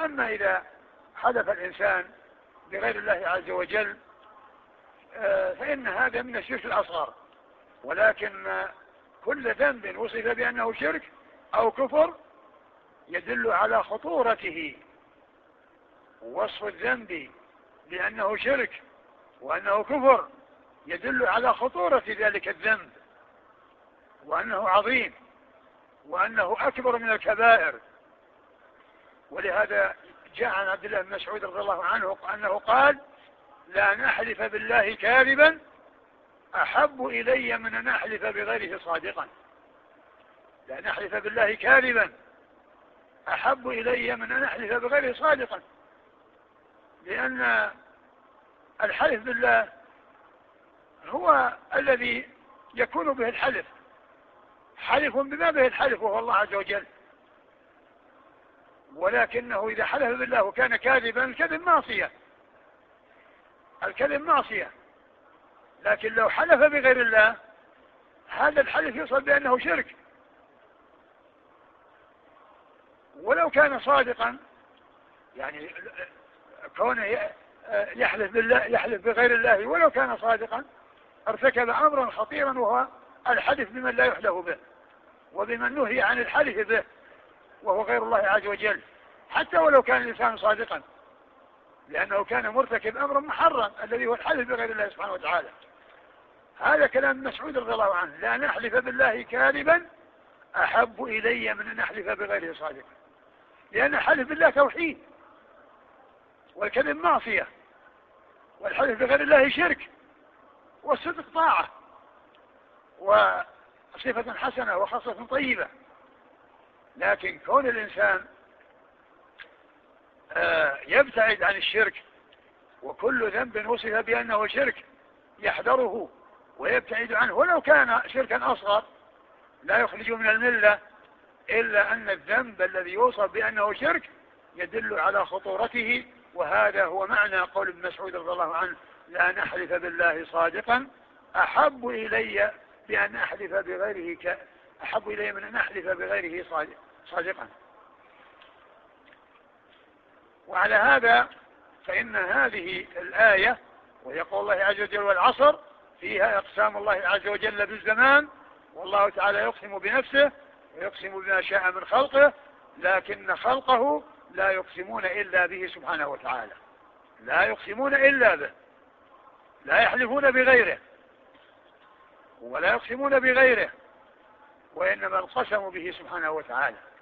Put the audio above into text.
وأما إذا حلف الإنسان بغير الله عز وجل فإن هذا من الشرك الأصغر، ولكن كل ذنب وصف بأنه شرك أو كفر يدل على خطورته. وصف الذنب بأنه شرك وأنه كفر يدل على خطورة ذلك الذنب، وأنه عظيم، وأنه أكبر من الكبائر. ولهذا جاء عن عبد الله بن مسعود رضي الله عنه أنه قال: لا نحلف بالله كاذبا أحب إلي من أن أحلف بغيره صادقا. لا نحلف بالله كاذبا أحب إلي من أن أحلف بغيره صادقا، لأن الحلف بالله هو الذي يكون به الحلف، حلف بما به الحلف وهو الله عز وجل. ولكنه إذا حلف بالله وكان كاذبا الكذب معصية، الكذب معصية. لكن لو حلف بغير الله هذا الحلف يصل بأنه شرك. ولو كان صادقا، يعني كونه يحلف بالله يحلف بغير الله ولو كان صادقا ارتكب أمرا خطيرا، وهو الحلف بمن لا يحلف به وبمن نهي عن الحلف به وهو غير الله عز وجل، حتى ولو كان الإنسان صادقا، لأنه كان مرتكب أمر محرم الذي هو الحلف بغير الله سبحانه وتعالى. هذا كلام مسعود رضي الله عنه: لا نحلف بالله كاذبا أحب إلي من أن أحلف بغيره صادقا، لأن حلف بالله توحيد، والكذب معصية، والحلف بغير الله شرك، والصدق طاعة وصفة حسنة وخاصة طيبة. لكن كون الإنسان يبتعد عن الشرك، وكل ذنب وصف بأنه شرك يحذره ويبتعد عنه ولو كان شركا أصغر لا يخرج من الملة، إلا أن الذنب الذي يوصف بأنه شرك يدل على خطورته. وهذا هو معنى قول ابن مسعود رضي الله عنه: لا نحلف بالله صادقا أحب إلي بأن أحلف بغيره أحب إلي من أن أحلف بغيره صادقا. وعلى هذا فإن هذه الآية ويقول الله عز وجل: والعصر، فيها إقسام الله عز وجل بالزمان، والله تعالى يقسم بنفسه ويقسم بما شاء من خلقه، لكن خلقه لا يقسمون إلا به سبحانه وتعالى، لا يقسمون إلا به، لا يحلفون بغيره ولا يقسمون بغيره، وإنما القسم به سبحانه وتعالى.